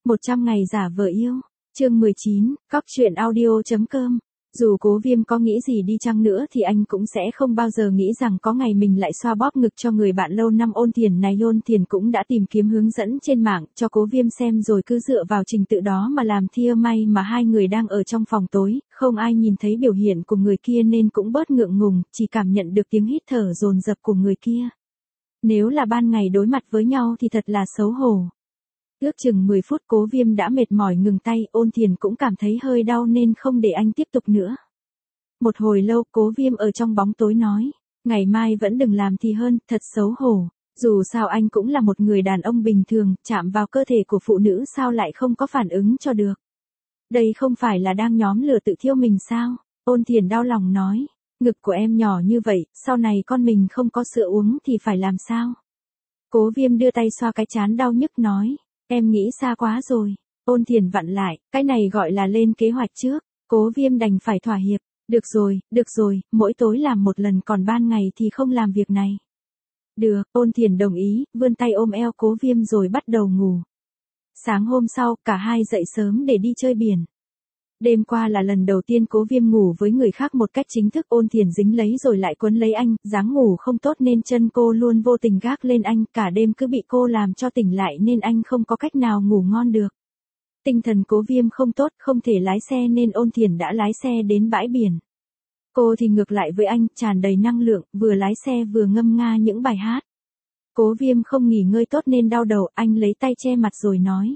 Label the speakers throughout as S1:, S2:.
S1: 100 ngày giả vờ yêu. Chương 19, Cóc truyện audio.com. Dù Cố Viêm có nghĩ gì đi chăng nữa thì anh cũng sẽ không bao giờ nghĩ rằng có ngày mình lại xoa bóp ngực cho người bạn lâu năm Ôn Thiền này. Ôn Thiền cũng đã tìm kiếm hướng dẫn trên mạng cho Cố Viêm xem rồi cứ dựa vào trình tự đó mà làm. Thia may mà hai người đang ở trong phòng tối, không ai nhìn thấy biểu hiện của người kia nên cũng bớt ngượng ngùng, chỉ cảm nhận được tiếng hít thở dồn dập của người kia. Nếu là ban ngày đối mặt với nhau thì thật là xấu hổ. Ước chừng 10 phút Cố Viêm đã mệt mỏi ngừng tay, Ôn Thiền cũng cảm thấy hơi đau nên không để anh tiếp tục nữa. Một hồi lâu Cố Viêm ở trong bóng tối nói, ngày mai vẫn đừng làm thì hơn, thật xấu hổ. Dù sao anh cũng là một người đàn ông bình thường, chạm vào cơ thể của phụ nữ sao lại không có phản ứng cho được. Đây không phải là đang nhóm lửa tự thiêu mình sao? Ôn Thiền đau lòng nói, ngực của em nhỏ như vậy, sau này con mình không có sữa uống thì phải làm sao? Cố Viêm đưa tay xoa cái trán đau nhức nói, em nghĩ xa quá rồi. Ôn Thiền vặn lại, cái này gọi là lên kế hoạch trước. Cố Viêm đành phải thỏa hiệp, được rồi, mỗi tối làm một lần còn ban ngày thì không làm việc này. Được, Ôn Thiền đồng ý, vươn tay ôm eo Cố Viêm rồi bắt đầu ngủ. Sáng hôm sau, cả hai dậy sớm để đi chơi biển. Đêm qua là lần đầu tiên Cố Viêm ngủ với người khác một cách chính thức. Ôn Thiền dính lấy rồi lại quấn lấy anh, dáng ngủ không tốt nên chân cô luôn vô tình gác lên anh, cả đêm cứ bị cô làm cho tỉnh lại nên anh không có cách nào ngủ ngon được. Tinh thần Cố Viêm không tốt, không thể lái xe nên Ôn Thiền đã lái xe đến bãi biển. Cô thì ngược lại với anh, tràn đầy năng lượng, vừa lái xe vừa ngâm nga những bài hát. Cố Viêm không nghỉ ngơi tốt nên đau đầu, anh lấy tay che mặt rồi nói.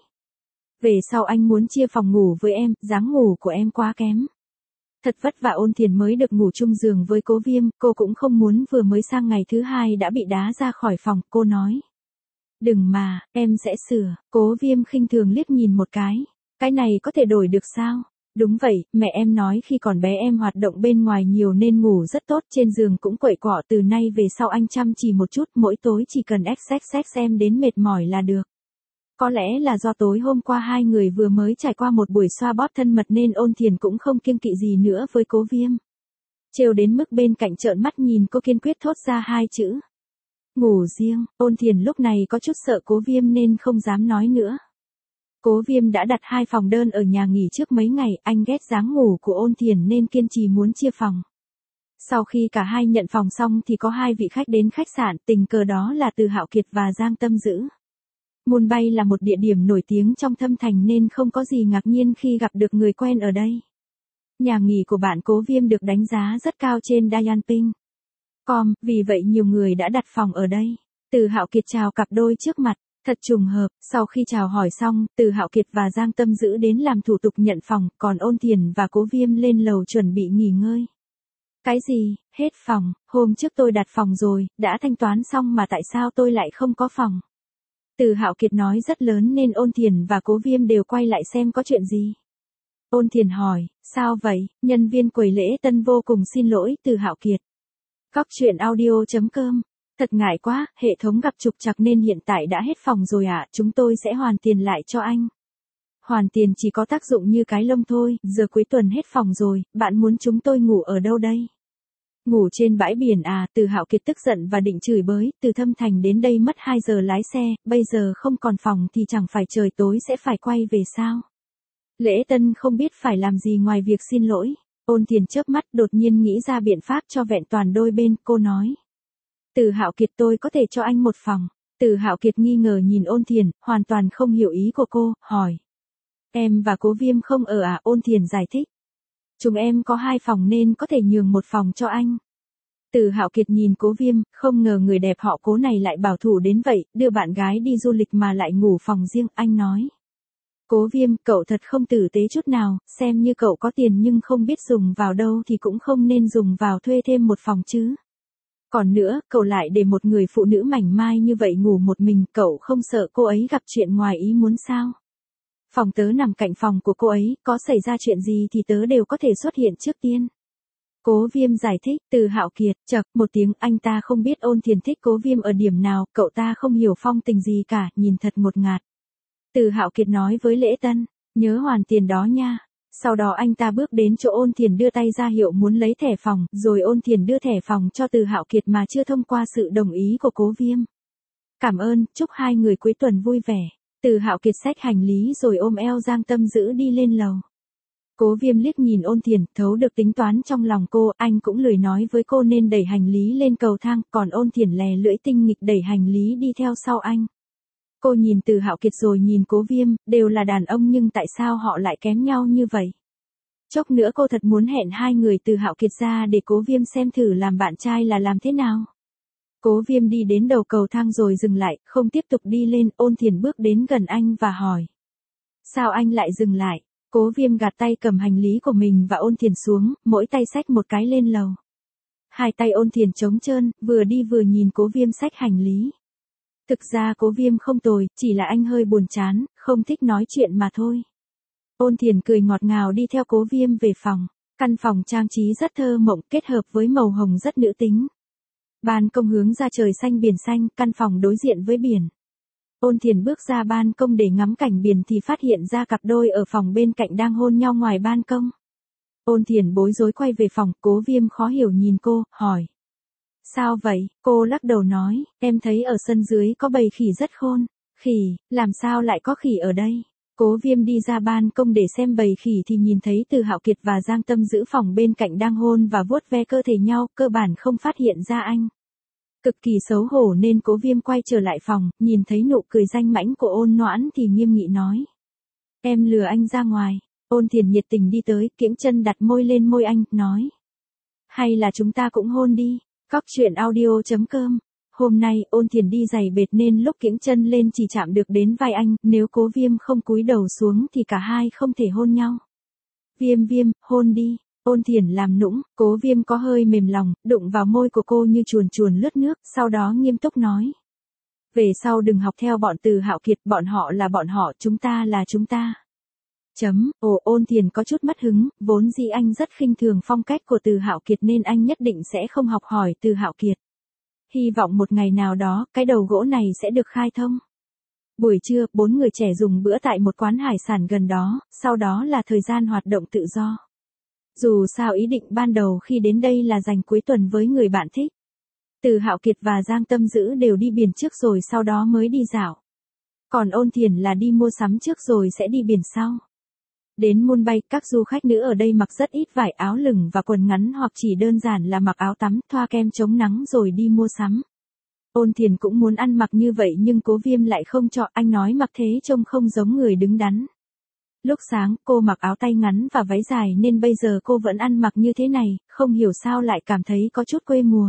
S1: Về sau anh muốn chia phòng ngủ với em, dáng ngủ của em quá kém. Thật vất vả Ôn Thiền mới được ngủ chung giường với Cố Viêm, cô cũng không muốn vừa mới sang ngày thứ hai đã bị đá ra khỏi phòng, cô nói. Đừng mà, em sẽ sửa. Cố Viêm khinh thường liếc nhìn một cái này có thể đổi được sao? Đúng vậy, mẹ em nói khi còn bé em hoạt động bên ngoài nhiều nên ngủ rất tốt, trên giường cũng quậy quọ, từ nay về sau anh chăm chỉ một chút, mỗi tối chỉ cần xxx em đến mệt mỏi là được. Có lẽ là do tối hôm qua hai người vừa mới trải qua một buổi xoa bóp thân mật nên Ôn Thiền cũng không kiêng kỵ gì nữa với Cố Viêm. Trêu đến mức bên cạnh trợn mắt nhìn cô kiên quyết thốt ra hai chữ. Ngủ riêng. Ôn Thiền lúc này có chút sợ Cố Viêm nên không dám nói nữa. Cố Viêm đã đặt 2 phòng đơn ở nhà nghỉ trước mấy ngày, anh ghét dáng ngủ của Ôn Thiền nên kiên trì muốn chia phòng. Sau khi cả hai nhận phòng xong thì có 2 vị khách đến khách sạn, tình cờ đó là Từ Hạo Kiệt và Giang Tâm Dữ. Mumbai là một địa điểm nổi tiếng trong Thâm Thành nên không có gì ngạc nhiên khi gặp được người quen ở đây. Nhà nghỉ của bạn Cố Viêm được đánh giá rất cao trên Dayanping.com, vì vậy nhiều người đã đặt phòng ở đây. Từ Hạo Kiệt chào cặp đôi trước mặt, thật trùng hợp, sau khi chào hỏi xong, Từ Hạo Kiệt và Giang Tâm Dữ đến làm thủ tục nhận phòng, còn Ôn Thiền và Cố Viêm lên lầu chuẩn bị nghỉ ngơi. Cái gì, hết phòng, hôm trước tôi đặt phòng rồi, đã thanh toán xong mà tại sao tôi lại không có phòng? Từ Hạo Kiệt nói rất lớn nên Ôn Thiền và Cố Viêm đều quay lại xem có chuyện gì. Ôn Thiền hỏi, sao vậy? Nhân viên quầy lễ tân vô cùng xin lỗi, Từ Hạo Kiệt. Cóc truyện audio.com. Thật ngại quá, hệ thống gặp trục trặc nên hiện tại đã hết phòng rồi ạ, chúng tôi sẽ hoàn tiền lại cho anh. Hoàn tiền chỉ có tác dụng như cái lông thôi, giờ cuối tuần hết phòng rồi, bạn muốn chúng tôi ngủ ở đâu đây? Ngủ trên bãi biển à? Từ Hạo Kiệt tức giận và định chửi bới, từ Thâm Thành đến đây mất 2 giờ lái xe, bây giờ không còn phòng thì chẳng phải trời tối sẽ phải quay về sao? Lễ tân không biết phải làm gì ngoài việc xin lỗi. Ôn Thiền chớp mắt đột nhiên nghĩ ra biện pháp cho vẹn toàn đôi bên, cô nói. Từ Hạo Kiệt tôi có thể cho anh một phòng. Từ Hạo Kiệt nghi ngờ nhìn Ôn Thiền, hoàn toàn không hiểu ý của cô, hỏi. Em và Cố Viêm không ở à? Ôn Thiền giải thích. Chúng em có 2 phòng nên có thể nhường một phòng cho anh. Từ Hạo Kiệt nhìn Cố Viêm, không ngờ người đẹp họ Cố này lại bảo thủ đến vậy, đưa bạn gái đi du lịch mà lại ngủ phòng riêng, anh nói. Cố Viêm, cậu thật không tử tế chút nào, xem như cậu có tiền nhưng không biết dùng vào đâu thì cũng không nên dùng vào thuê thêm một phòng chứ. Còn nữa, cậu lại để một người phụ nữ mảnh mai như vậy ngủ một mình, cậu không sợ cô ấy gặp chuyện ngoài ý muốn sao? Phòng tớ nằm cạnh phòng của cô ấy, có xảy ra chuyện gì thì tớ đều có thể xuất hiện trước tiên. Cố Viêm giải thích. Từ Hạo Kiệt, chậc, một tiếng, anh ta không biết Ôn Thiền thích Cố Viêm ở điểm nào, cậu ta không hiểu phong tình gì cả, nhìn thật ngột ngạt. Từ Hạo Kiệt nói với lễ tân, nhớ hoàn tiền đó nha. Sau đó anh ta bước đến chỗ Ôn Thiền đưa tay ra hiệu muốn lấy thẻ phòng, rồi Ôn Thiền đưa thẻ phòng cho Từ Hạo Kiệt mà chưa thông qua sự đồng ý của Cố Viêm. Cảm ơn, chúc hai người cuối tuần vui vẻ. Từ Hạo Kiệt xách hành lý rồi ôm eo Giang Tâm Dữ đi lên lầu. Cố Viêm liếc nhìn Ôn Thiền, thấu được tính toán trong lòng cô, anh cũng lười nói với cô nên đẩy hành lý lên cầu thang, còn Ôn Thiền lè lưỡi tinh nghịch đẩy hành lý đi theo sau anh. Cô nhìn Từ Hạo Kiệt rồi nhìn Cố Viêm, đều là đàn ông nhưng tại sao họ lại kém nhau như vậy? Chốc nữa cô thật muốn hẹn hai người Từ Hạo Kiệt ra để Cố Viêm xem thử làm bạn trai là làm thế nào. Cố Viêm đi đến đầu cầu thang rồi dừng lại, không tiếp tục đi lên. Ôn Thiền bước đến gần anh và hỏi. Sao anh lại dừng lại? Cố Viêm gạt tay cầm hành lý của mình và Ôn Thiền xuống, mỗi tay xách một cái lên lầu. Hai tay Ôn Thiền trống trơn, vừa đi vừa nhìn Cố Viêm xách hành lý. Thực ra Cố Viêm không tồi, chỉ là anh hơi buồn chán, không thích nói chuyện mà thôi. Ôn Thiền cười ngọt ngào đi theo Cố Viêm về phòng. Căn phòng trang trí rất thơ mộng, kết hợp với màu hồng rất nữ tính. Ban công hướng ra trời xanh biển xanh, căn phòng đối diện với biển. Ôn Thiền bước ra ban công để ngắm cảnh biển thì phát hiện ra cặp đôi ở phòng bên cạnh đang hôn nhau ngoài ban công. Ôn Thiền bối rối quay về phòng, Cố Viêm khó hiểu nhìn cô, hỏi. Sao vậy? Cô lắc đầu nói, em thấy ở sân dưới có bầy khỉ rất khôn. Khỉ, làm sao lại có khỉ ở đây? Cố Viêm đi ra ban công để xem bầy khỉ thì nhìn thấy Từ Hạo Kiệt và Giang Tâm Dữ phòng bên cạnh đang hôn và vuốt ve cơ thể nhau, cơ bản không phát hiện ra anh. Cực kỳ xấu hổ nên Cố Viêm quay trở lại phòng, nhìn thấy nụ cười danh mãnh của Ôn Noãn thì nghiêm nghị nói. Em lừa anh ra ngoài. Ôn Thiền nhiệt tình đi tới, kiễng chân đặt môi lên môi anh, nói. Hay là chúng ta cũng hôn đi. Cóc truyện audio.com. Hôm nay Ôn Thiền đi giày bệt nên lúc kiễng chân lên chỉ chạm được đến vai anh, nếu Cố Viêm không cúi đầu xuống thì cả hai không thể hôn nhau. Viêm, hôn đi. Ôn Thiền làm nũng, Cố Viêm có hơi mềm lòng, đụng vào môi của cô như chuồn chuồn lướt nước, sau đó nghiêm túc nói. Về sau đừng học theo bọn Từ Hạo Kiệt, bọn họ là bọn họ, chúng ta là chúng ta. Ôn Thiền có chút mất hứng, vốn dĩ anh rất khinh thường phong cách của Từ Hạo Kiệt nên anh nhất định sẽ không học hỏi Từ Hạo Kiệt. Hy vọng một ngày nào đó, cái đầu gỗ này sẽ được khai thông. Buổi trưa, 4 người trẻ dùng bữa tại một quán hải sản gần đó, sau đó là thời gian hoạt động tự do. Dù sao ý định ban đầu khi đến đây là dành cuối tuần với người bạn thích. Từ Hạo Kiệt và Giang Tâm Dữ đều đi biển trước rồi sau đó mới đi dạo. Còn Ôn Thiền là đi mua sắm trước rồi sẽ đi biển sau. Đến Môn Bay, các du khách nữ ở đây mặc rất ít vải, áo lửng và quần ngắn hoặc chỉ đơn giản là mặc áo tắm, thoa kem chống nắng rồi đi mua sắm. Ôn Thiền cũng muốn ăn mặc như vậy nhưng Cố Viêm lại không cho, anh nói mặc thế trông không giống người đứng đắn. Lúc sáng, cô mặc áo tay ngắn và váy dài nên bây giờ cô vẫn ăn mặc như thế này, không hiểu sao lại cảm thấy có chút quê mùa.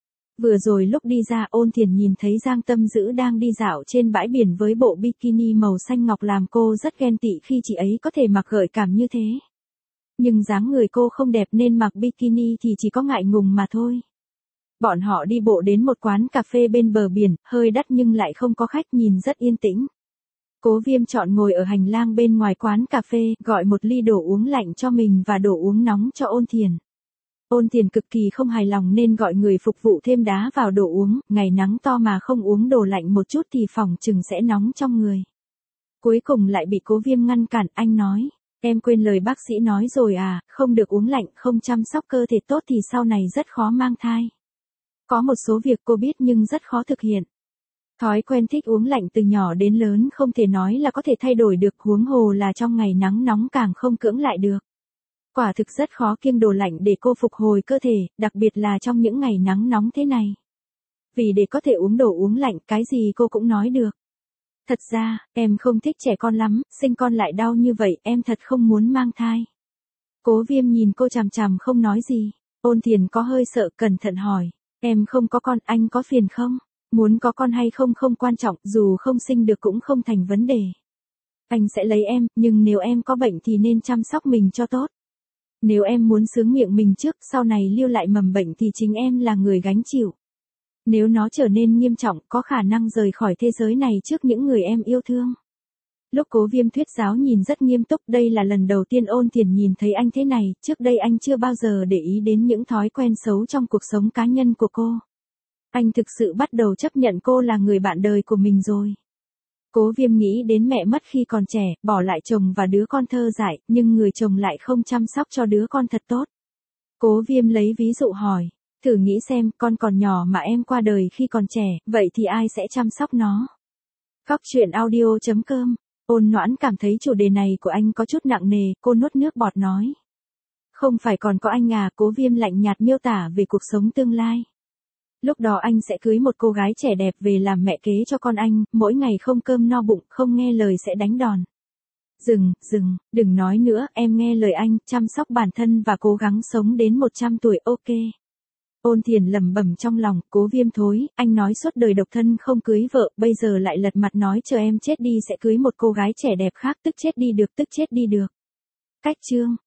S1: Vừa rồi lúc đi ra, Ôn Thiền nhìn thấy Giang Tâm Dữ đang đi dạo trên bãi biển với bộ bikini màu xanh ngọc làm cô rất ghen tị khi chị ấy có thể mặc gợi cảm như thế. Nhưng dáng người cô không đẹp nên mặc bikini thì chỉ có ngại ngùng mà thôi. Bọn họ đi bộ đến một quán cà phê bên bờ biển, hơi đắt nhưng lại không có khách, nhìn rất yên tĩnh. Cố Viêm chọn ngồi ở hành lang bên ngoài quán cà phê, gọi một ly đồ uống lạnh cho mình và đồ uống nóng cho Ôn Thiền. Ôn Thiền cực kỳ không hài lòng nên gọi người phục vụ thêm đá vào đồ uống, ngày nắng to mà không uống đồ lạnh một chút thì phòng chừng sẽ nóng trong người. Cuối cùng lại bị Cố Viêm ngăn cản, anh nói, em quên lời bác sĩ nói rồi à, không được uống lạnh, không chăm sóc cơ thể tốt thì sau này rất khó mang thai. Có một số việc cô biết nhưng rất khó thực hiện. Thói quen thích uống lạnh từ nhỏ đến lớn không thể nói là có thể thay đổi được, huống hồ là trong ngày nắng nóng càng không cưỡng lại được. Quả thực rất khó kiêng đồ lạnh để cô phục hồi cơ thể, đặc biệt là trong những ngày nắng nóng thế này. Vì để có thể uống đồ uống lạnh, cái gì cô cũng nói được. Thật ra, em không thích trẻ con lắm, sinh con lại đau như vậy, em thật không muốn mang thai. Cố Viêm nhìn cô chằm chằm không nói gì. Ôn Thiền có hơi sợ, cẩn thận hỏi, em không có con, anh có phiền không? Muốn có con hay không không quan trọng, dù không sinh được cũng không thành vấn đề. Anh sẽ lấy em, nhưng nếu em có bệnh thì nên chăm sóc mình cho tốt. Nếu em muốn sướng miệng mình trước, sau này lưu lại mầm bệnh thì chính em là người gánh chịu. Nếu nó trở nên nghiêm trọng, có khả năng rời khỏi thế giới này trước những người em yêu thương. Lúc Cố Viêm thuyết giáo nhìn rất nghiêm túc, đây là lần đầu tiên Ôn Thiền nhìn thấy anh thế này, trước đây anh chưa bao giờ để ý đến những thói quen xấu trong cuộc sống cá nhân của cô. Anh thực sự bắt đầu chấp nhận cô là người bạn đời của mình rồi. Cố Viêm nghĩ đến mẹ mất khi còn trẻ, bỏ lại chồng và đứa con thơ dại, nhưng người chồng lại không chăm sóc cho đứa con thật tốt. Cố Viêm lấy ví dụ hỏi, thử nghĩ xem, con còn nhỏ mà em qua đời khi còn trẻ, vậy thì ai sẽ chăm sóc nó? Cóc truyện audio.com. Ôn Noãn cảm thấy chủ đề này của anh có chút nặng nề, cô nuốt nước bọt nói. Không phải còn có anh à, Cố Viêm lạnh nhạt miêu tả về cuộc sống tương lai. Lúc đó anh sẽ cưới một cô gái trẻ đẹp về làm mẹ kế cho con anh, mỗi ngày không cơm no bụng, không nghe lời sẽ đánh đòn. Đừng nói nữa, em nghe lời anh, chăm sóc bản thân và cố gắng sống đến 100 tuổi, ok. Ôn Thiền lẩm bẩm trong lòng, Cố Viêm thối, anh nói suốt đời độc thân không cưới vợ, bây giờ lại lật mặt nói chờ em chết đi sẽ cưới một cô gái trẻ đẹp khác, tức chết đi được. Cách chương.